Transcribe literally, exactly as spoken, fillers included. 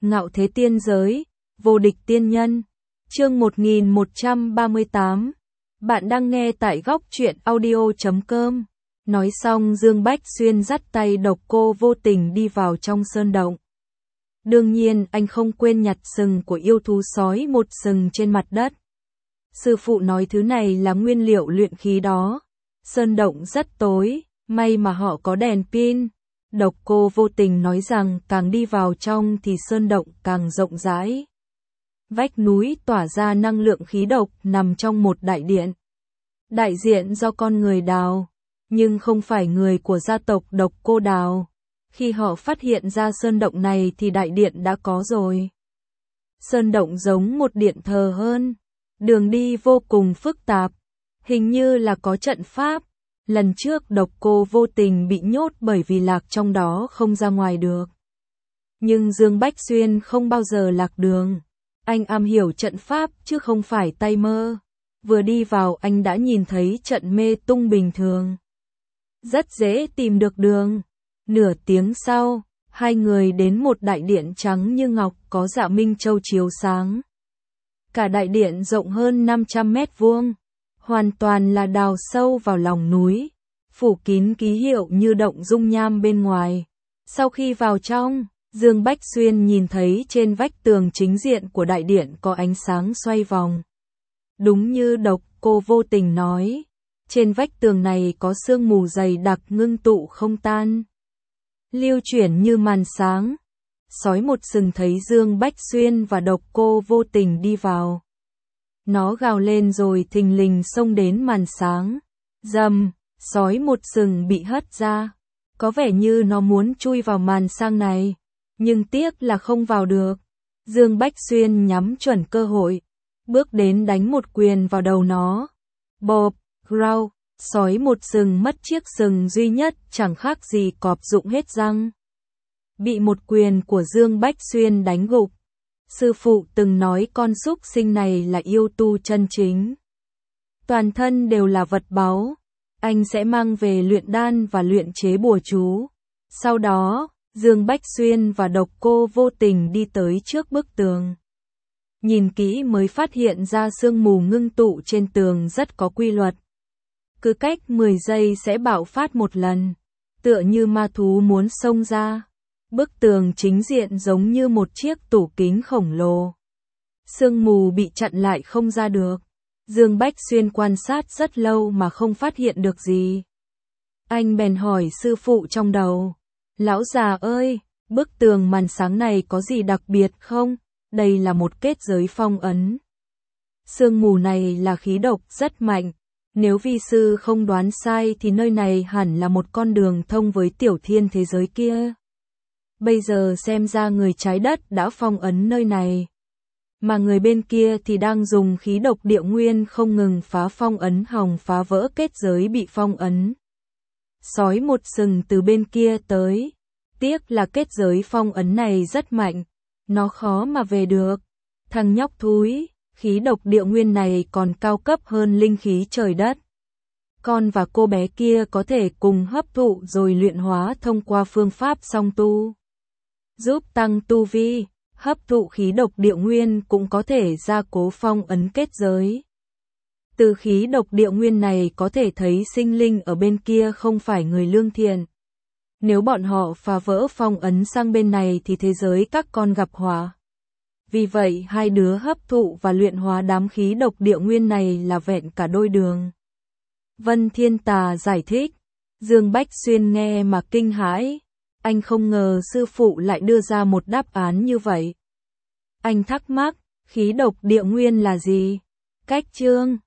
Ngạo thế tiên giới, vô địch tiên nhân. Chương một nghìn một trăm ba mươi tám. Bạn đang nghe tại góc truyện audio chấm com. Nói xong Dương Bách Xuyên dắt tay Độc Cô Vô Tình đi vào trong sơn động. Đương nhiên anh không quên nhặt sừng của yêu thú sói một sừng trên mặt đất. Sư phụ nói thứ này là nguyên liệu luyện khí đó. Sơn động rất tối, may mà họ có đèn pin. Độc Cô Vô Tình nói rằng càng đi vào trong thì sơn động càng rộng rãi. Vách núi tỏa ra năng lượng khí độc nằm trong một đại điện. Đại diện do con người đào, nhưng không phải người của gia tộc Độc Cô đào. Khi họ phát hiện ra sơn động này thì đại điện đã có rồi. Sơn động giống một điện thờ hơn. Đường đi vô cùng phức tạp. Hình như là có trận pháp. Lần trước Độc Cô Vô Tình bị nhốt bởi vì lạc trong đó không ra ngoài được. Nhưng Dương Bách Xuyên không bao giờ lạc đường. Anh am hiểu trận pháp chứ không phải tay mơ. Vừa đi vào anh đã nhìn thấy trận mê tung bình thường. Rất dễ tìm được đường. Nửa tiếng sau, hai người đến một đại điện trắng như ngọc có dạ minh châu chiếu sáng. Cả đại điện rộng hơn năm trăm mét vuông. Hoàn toàn là đào sâu vào lòng núi, phủ kín ký hiệu như động dung nham bên ngoài. Sau khi vào trong, Dương Bách Xuyên nhìn thấy trên vách tường chính diện của đại điện có ánh sáng xoay vòng. Đúng như Độc Cô Vô Tình nói, trên vách tường này có sương mù dày đặc ngưng tụ không tan, lưu chuyển như màn sáng. Sói một sừng thấy Dương Bách Xuyên và Độc Cô Vô Tình đi vào. Nó gào lên rồi thình lình xông đến màn sáng. Rầm, sói một sừng bị hất ra. Có vẻ như nó muốn chui vào màn sang này, nhưng tiếc là không vào được. Dương Bách Xuyên nhắm chuẩn cơ hội, bước đến đánh một quyền vào đầu nó. Bộp, rau, sói một sừng mất chiếc sừng duy nhất chẳng khác gì cọp rụng hết răng. Bị một quyền của Dương Bách Xuyên đánh gục. Sư phụ từng nói con súc sinh này là yêu tu chân chính. Toàn thân đều là vật báu. Anh sẽ mang về luyện đan và luyện chế bùa chú. Sau đó, Dương Bách Xuyên và Độc Cô Vô Tình đi tới trước bức tường. Nhìn kỹ mới phát hiện ra sương mù ngưng tụ trên tường rất có quy luật. Cứ cách mười giây sẽ bạo phát một lần, tựa như ma thú muốn xông ra. Bức tường chính diện giống như một chiếc tủ kính khổng lồ. Sương mù bị chặn lại không ra được. Dương Bách Xuyên quan sát rất lâu mà không phát hiện được gì. Anh bèn hỏi sư phụ trong đầu. Lão già ơi, bức tường màn sáng này có gì đặc biệt không? Đây là một kết giới phong ấn. Sương mù này là khí độc rất mạnh. Nếu vi sư không đoán sai thì nơi này hẳn là một con đường thông với tiểu thiên thế giới kia. Bây giờ xem ra người trái đất đã phong ấn nơi này. Mà người bên kia thì đang dùng khí độc địa nguyên không ngừng phá phong ấn hòng phá vỡ kết giới bị phong ấn. Sói một sừng từ bên kia tới. Tiếc là kết giới phong ấn này rất mạnh. Nó khó mà về được. Thằng nhóc thúi, khí độc địa nguyên này còn cao cấp hơn linh khí trời đất. Con và cô bé kia có thể cùng hấp thụ rồi luyện hóa thông qua phương pháp song tu. Giúp tăng tu vi, hấp thụ khí độc địa nguyên cũng có thể gia cố phong ấn kết giới. Từ khí độc địa nguyên này có thể thấy sinh linh ở bên kia không phải người lương thiện. Nếu bọn họ phá vỡ phong ấn sang bên này thì thế giới các con gặp họa. Vì vậy hai đứa hấp thụ và luyện hóa đám khí độc địa nguyên này là vẹn cả đôi đường. Vân Thiên Tà giải thích. Dương Bách Xuyên nghe mà kinh hãi. Anh không ngờ sư phụ lại đưa ra một đáp án như vậy. Anh thắc mắc, khí độc địa nguyên là gì? Cách chương